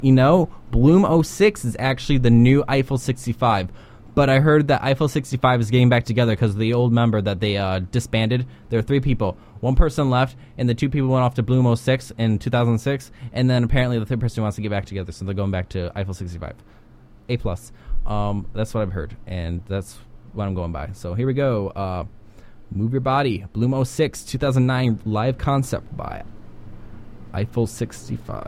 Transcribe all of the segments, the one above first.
Bloom 06 is actually the new Eiffel 65. But I heard that Eiffel 65 is getting back together because the old member that they disbanded, there were 3 people. One person left, and the 2 people went off to Bloom 06 in 2006, and then apparently the 3rd person wants to get back together, so they're going back to Eiffel 65. A+. That's what I've heard, and that's what I'm going by. So here we go. Move Your Body, Bloom 06, 2009 live concept by Eiffel 65.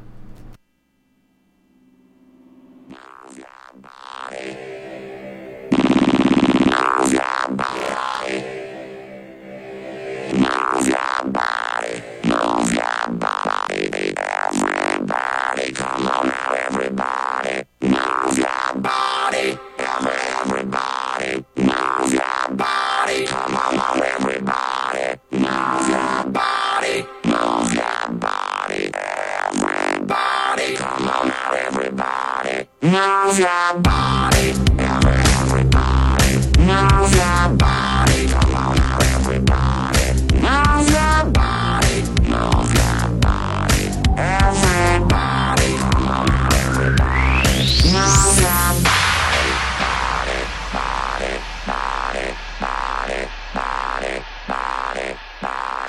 Come on now, everybody, move your body, everybody, move your body, come on now, everybody, move your body, move your body, everybody, come on now, everybody, move your body, everybody, move your body, come on now, everybody, move your body, move your body, everybody, come on now, everybody, move your body, body, body, body, body, body, body.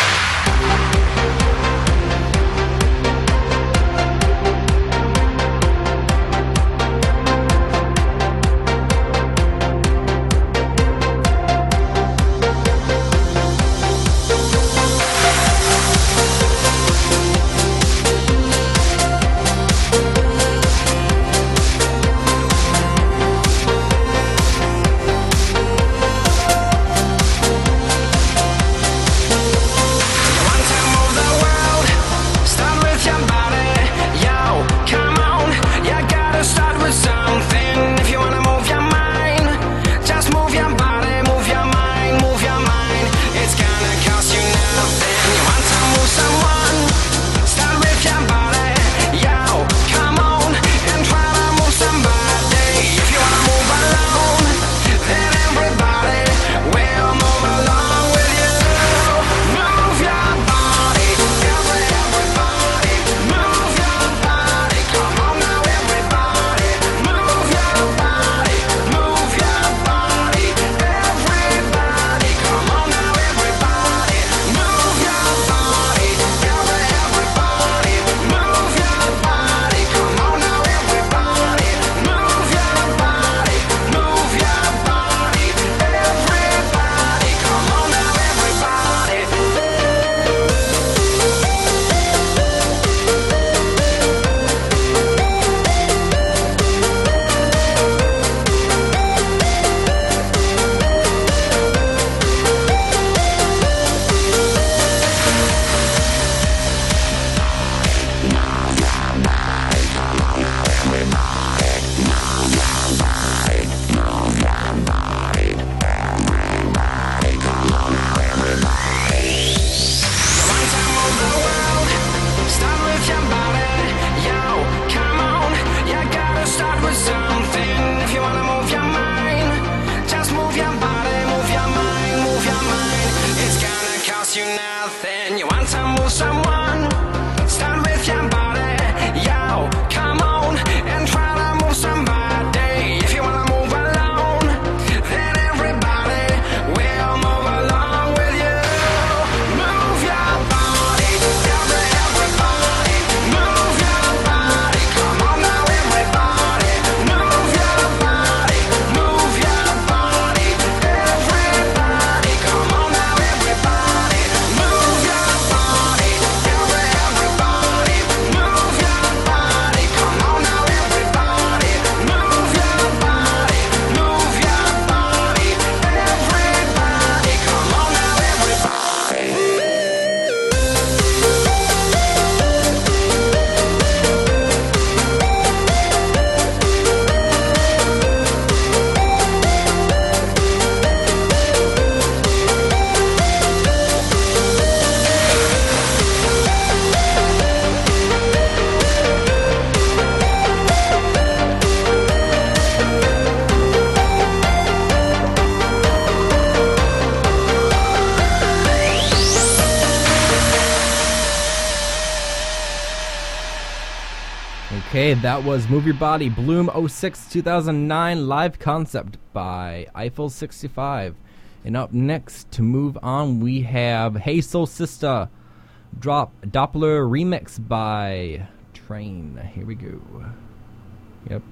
Okay, that was Move Your Body, Bloom 06 2009 live concept by Eiffel 65. And up next to move on, we have Hey Soul Sister, Drop Doppler remix by Train. Here we go. Yep.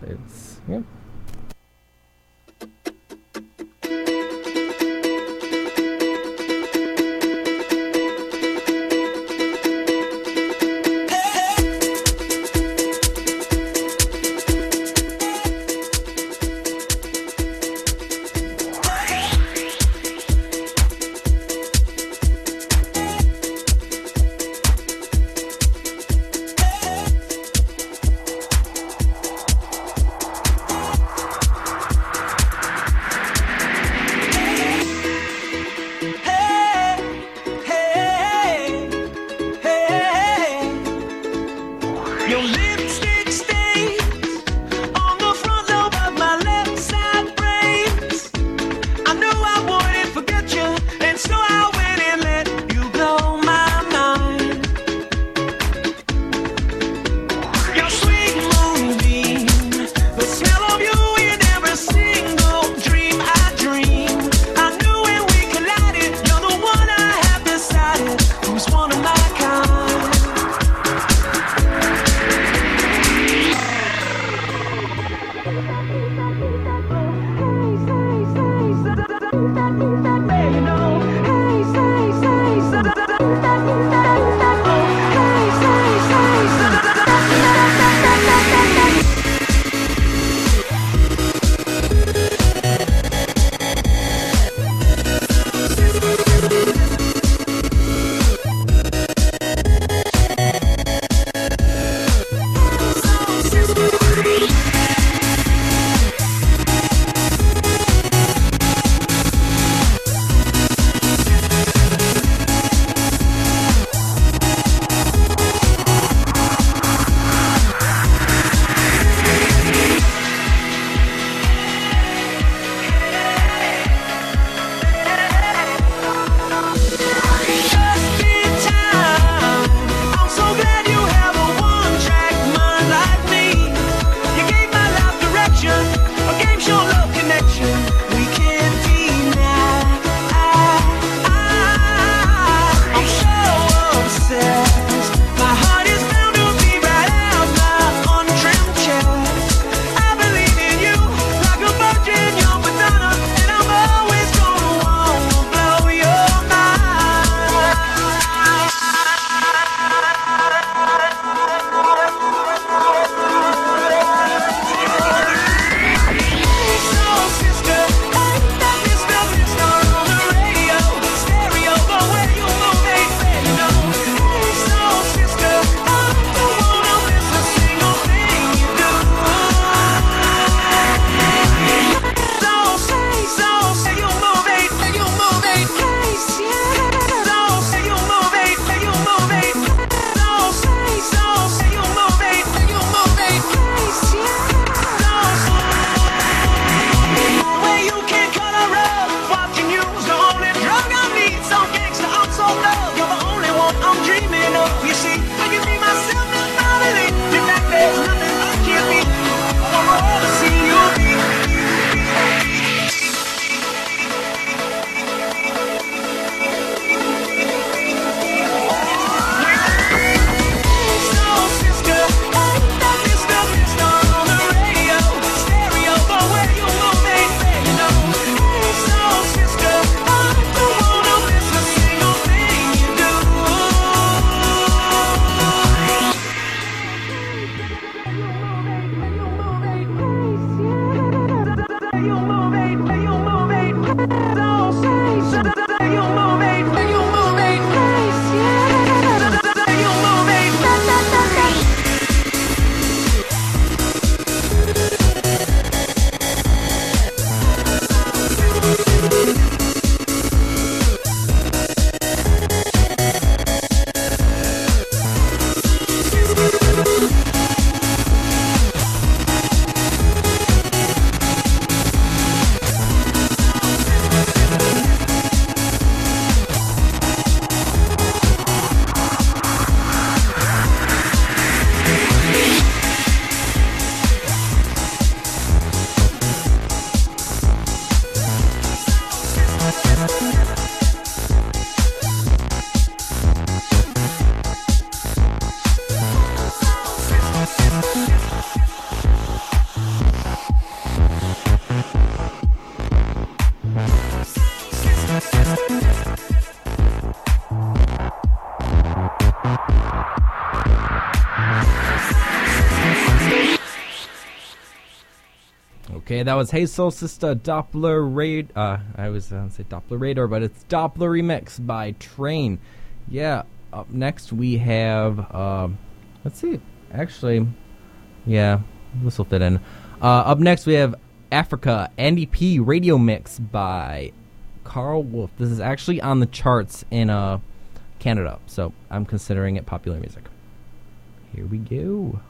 Okay, that was Hey Soul Sister Doppler Raid. I was going to say Doppler Radar, but it's Doppler Remix by Train. Yeah, up next we have, let's see, actually, yeah, this will fit in. Up next we have Africa NDP Radio Mix by Carl Wolf. This is actually on the charts in Canada, so I'm considering it popular music. Here we go.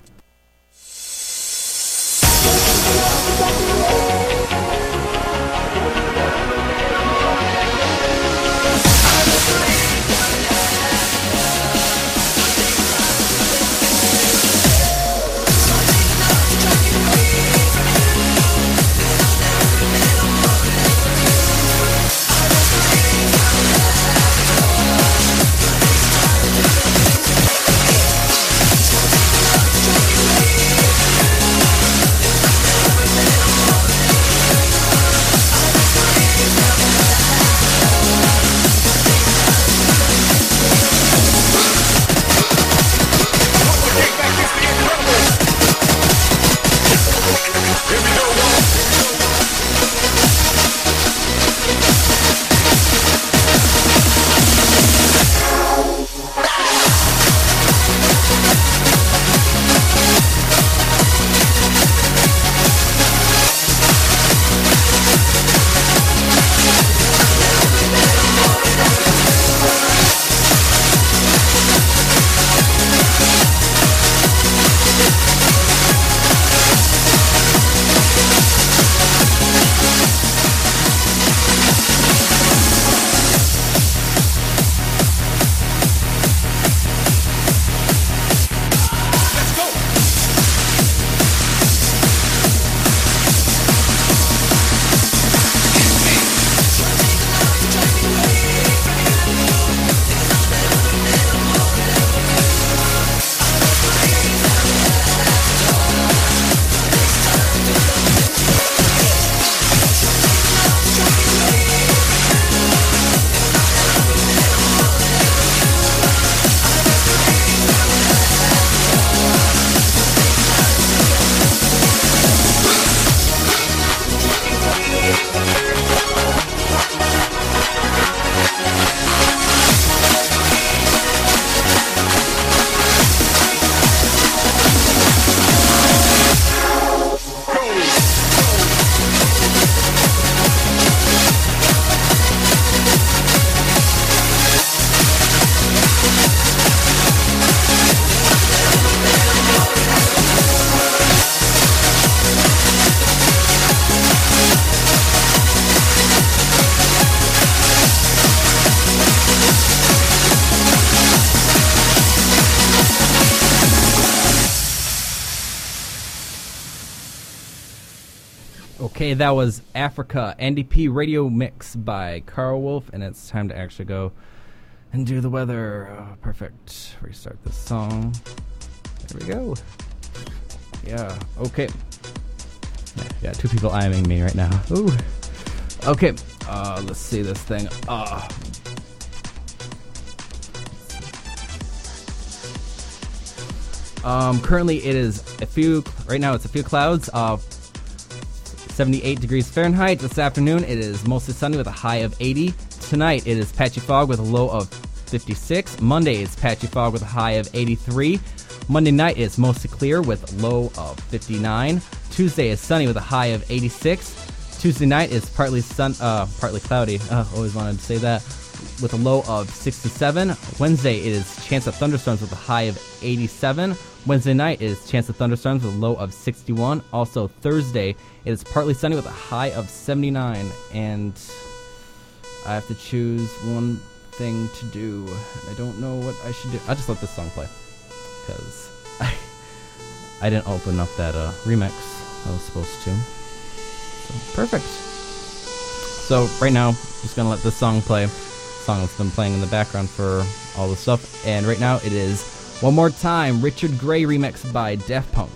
Okay, that was Africa NDP Radio Mix by Carl Wolf, and it's time to actually go and do the weather. Oh, perfect. Restart this song. There we go. Yeah, okay. Yeah, two people eyeing me right now. Ooh. Okay, let's see this thing. Currently it is right now it's a few clouds. 78 degrees Fahrenheit. This afternoon it is mostly sunny with a high of 80. Tonight it is patchy fog with a low of 56. Monday is patchy fog with a high of 83. Monday night is mostly clear with a low of 59. Tuesday is sunny with a high of 86. Tuesday night is partly cloudy. Always wanted to say that. With a low of 67. Wednesday it is chance of thunderstorms with a high of 87. Wednesday night is chance of thunderstorms with a low of 61. Also Thursday it is partly sunny with a high of 79. And I have to choose one thing to do. I don't know what I should do. I'll just let this song play because I didn't open up that remix I was supposed to. So, perfect. So right now, just gonna let this song play. Song that's been playing in the background for all the stuff, and right now it is One More Time, Richard Gray remix by Daft Punk.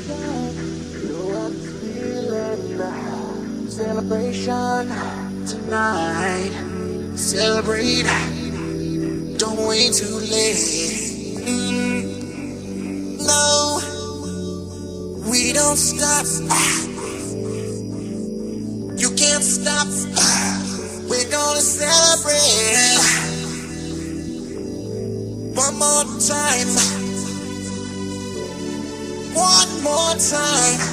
Celebration tonight. Celebrate. Don't wait too late. No, we don't stop. You can't stop. We're gonna celebrate. One more time. One more time.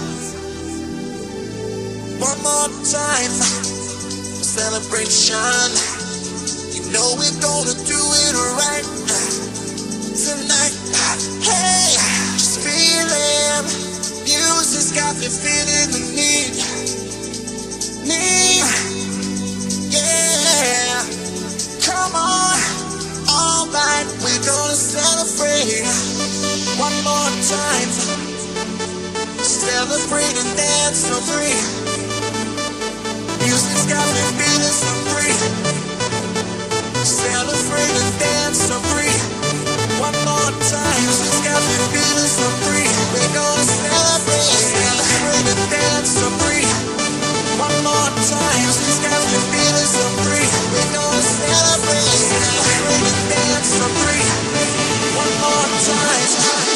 One more time, celebration. You know we're gonna do it right tonight. Hey, just feeling. Music's got me feeling the need. Yeah. Come on, all right, we're gonna celebrate. One more time, celebrate and dance so free. Music's got me feeling so free. Celebrate and dance so free. One more time. Music's got me feeling so free. We're gonna celebrate. Celebrate and dance so free. One more time. Music's got me feeling so free. We're gonna celebrate. Celebrate and dance so free. One more time.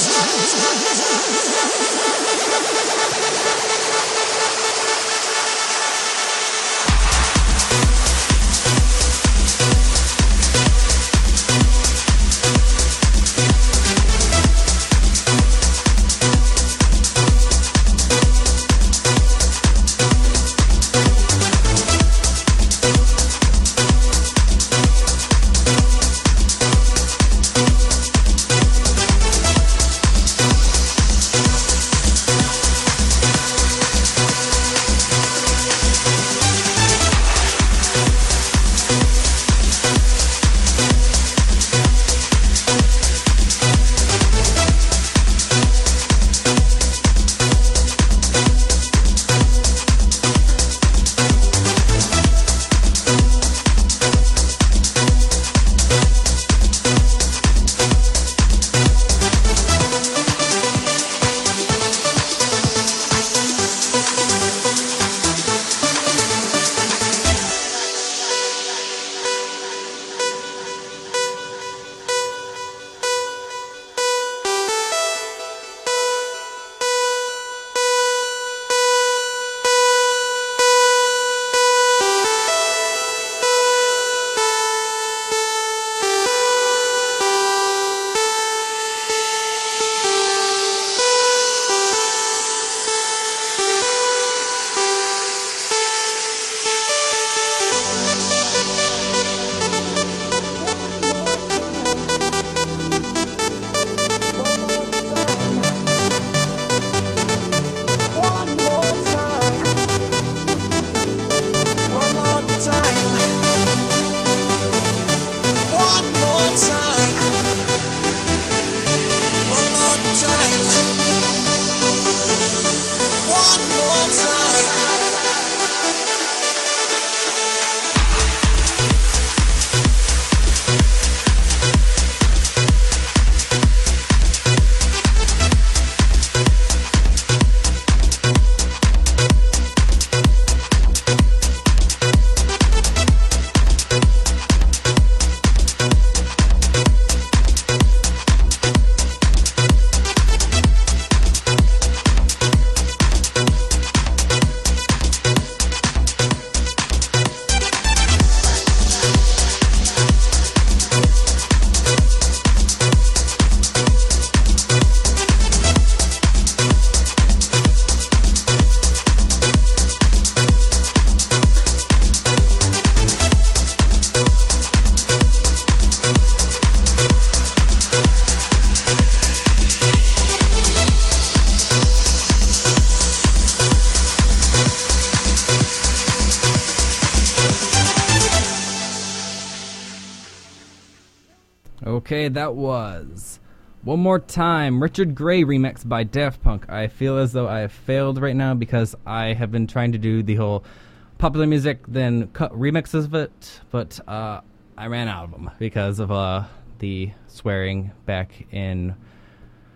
Okay, that was One More Time, Richard Gray remix by Daft Punk. I feel as though I have failed right now because I have been trying to do the whole popular music, then cut remixes of it, but I ran out of them because of the swearing back in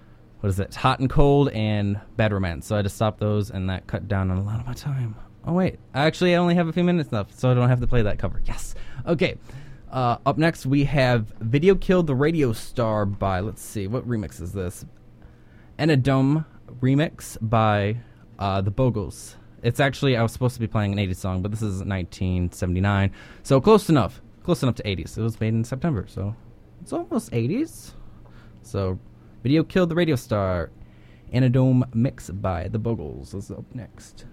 what is it? Hot and Cold and Bad Romance. So I had to stop those, and that cut down on a lot of my time. Oh, wait. Actually, I only have a few minutes left, so I don't have to play that cover. Yes. Okay. Up next, we have Video Killed the Radio Star by, let's see, what remix is this? Enadome remix by the Bogles. It's actually, I was supposed to be playing an 80s song, but this is 1979. So close enough. Close enough to 80s. It was made in September, so it's almost 80s. So, Video Killed the Radio Star. Enadome mix by the Bogles is up next.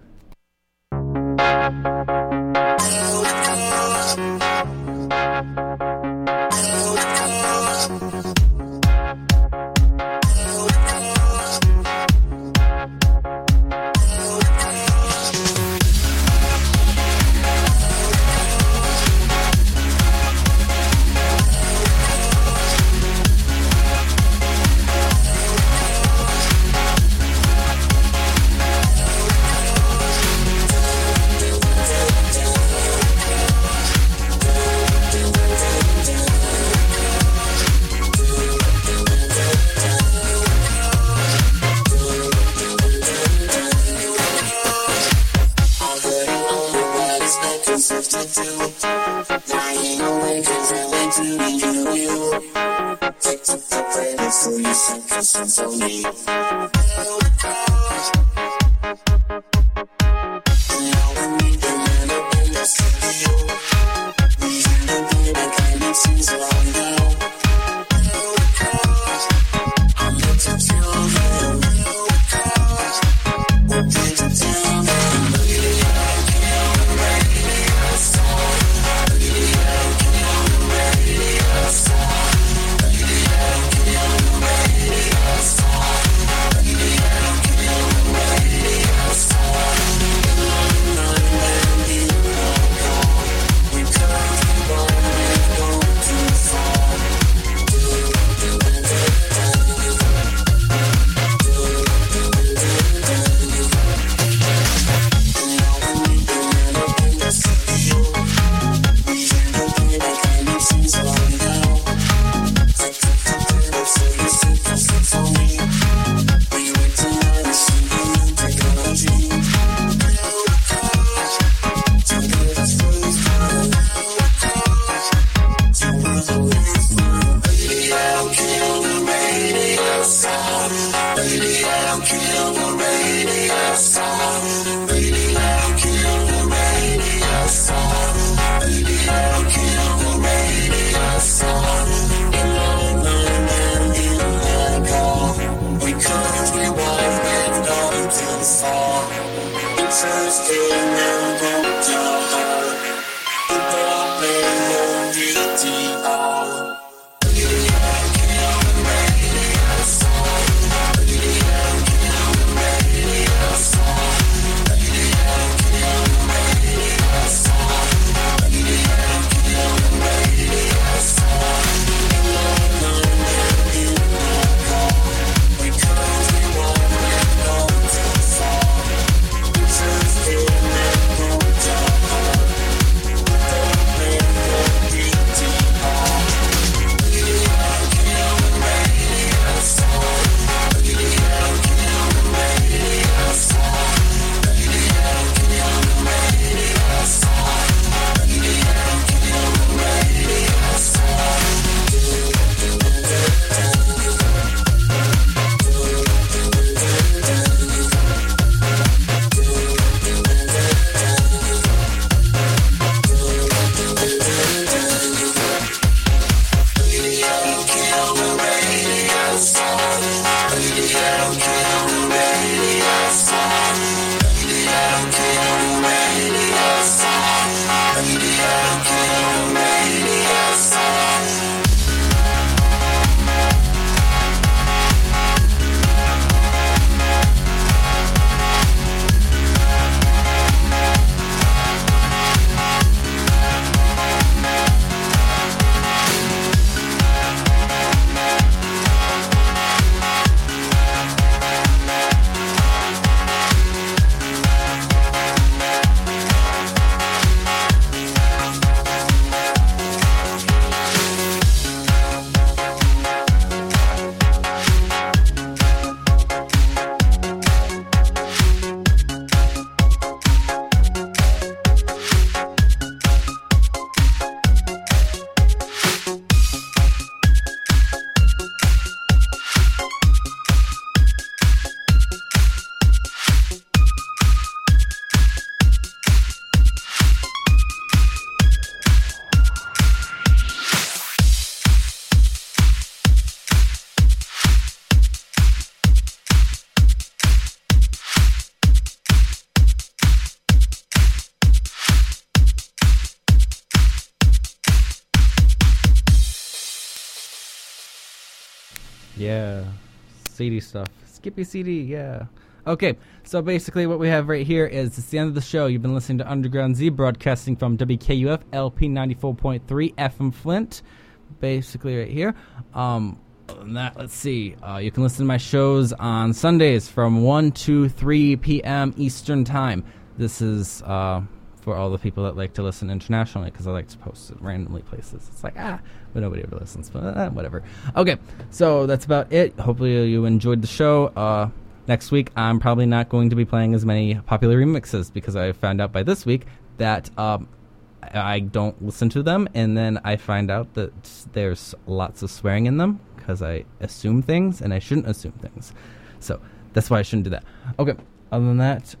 Yeah. CD stuff. Skippy CD, yeah. Okay, so basically what we have right here is it's the end of the show. You've been listening to Underground Z, broadcasting from WKUF LP 94.3 FM Flint. Basically right here. Other than that, let's see. You can listen to my shows on Sundays from 1 to 3 p.m. Eastern Time. This is for all the people that like to listen internationally, because I like to post it randomly places. It's like, but nobody ever listens. But whatever. Okay, so that's about it. Hopefully you enjoyed the show. Next week, I'm probably not going to be playing as many popular remixes, because I found out by this week that I don't listen to them, and then I find out that there's lots of swearing in them, because I assume things, and I shouldn't assume things. So that's why I shouldn't do that. Okay, other than that,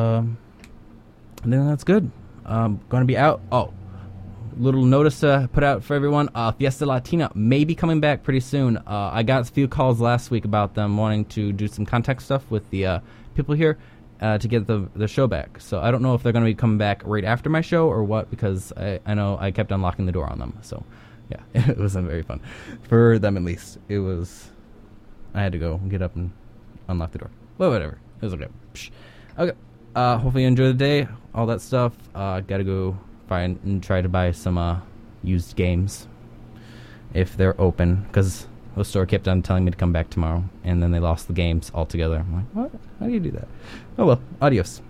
then that's good. Going to be out. Oh, little notice to put out for everyone. Fiesta Latina may be coming back pretty soon. I got a few calls last week about them wanting to do some contact stuff with the people here to get the show back. So I don't know if they're going to be coming back right after my show or what, because I know I kept unlocking the door on them. So yeah, it wasn't very fun for them, at least. It was. I had to go get up and unlock the door. Well, whatever. It was okay. Psh. Okay. Hopefully you enjoy the day. All that stuff. Gotta go find and try to buy some used games if they're open, because the store kept on telling me to come back tomorrow, and then they lost the games altogether. I'm like, what? How do you do that? Oh well. Adios.